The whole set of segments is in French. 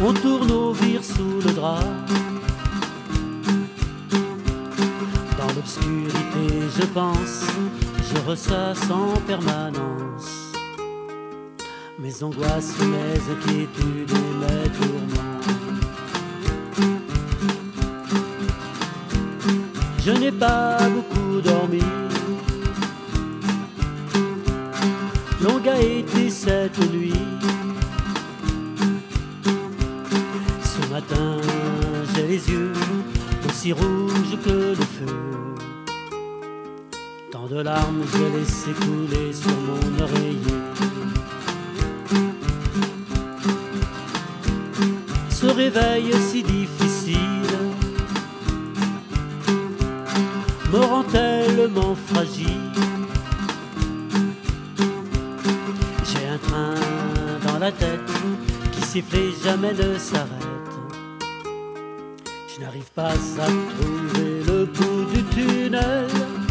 On tourne au vire sous le drap. Dans l'obscurité je pense, je ressasse en permanence mes angoisses, mes inquiétudes et mes tourments. Je n'ai pas beaucoup dormi, longue a été cette nuit. Ce matin j'ai les yeux aussi rouges que le feu. Tant de larmes j'ai laissé couler sur mon oreiller. Ce réveil si difficile me rend tellement fragile. J'ai un train dans la tête qui siffle et jamais ne s'arrête. Je n'arrive pas à trouver le bout du tunnel.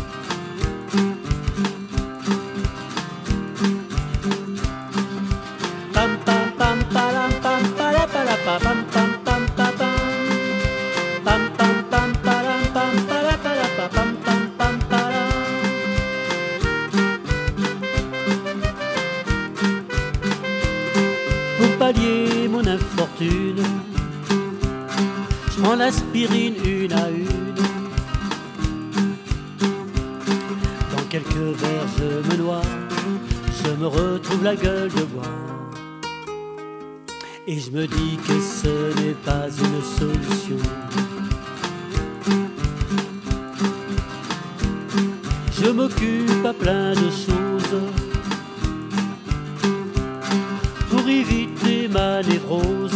Pam pam pam palam pam pala pala pam pam pam pam pam pam pam palam pam pala pala pam pam pam pala. Pour pallier mon infortune, je prends l'aspirine une à une. Dans quelques verres je me noie, je me retrouve la gueule de bois. Et je me dis que ce n'est pas une solution. Je m'occupe à plein de choses pour éviter ma névrose.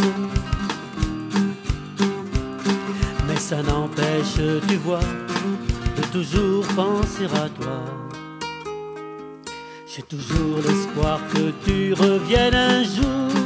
Mais ça n'empêche, tu vois, de toujours penser à toi. J'ai toujours l'espoir que tu reviennes un jour.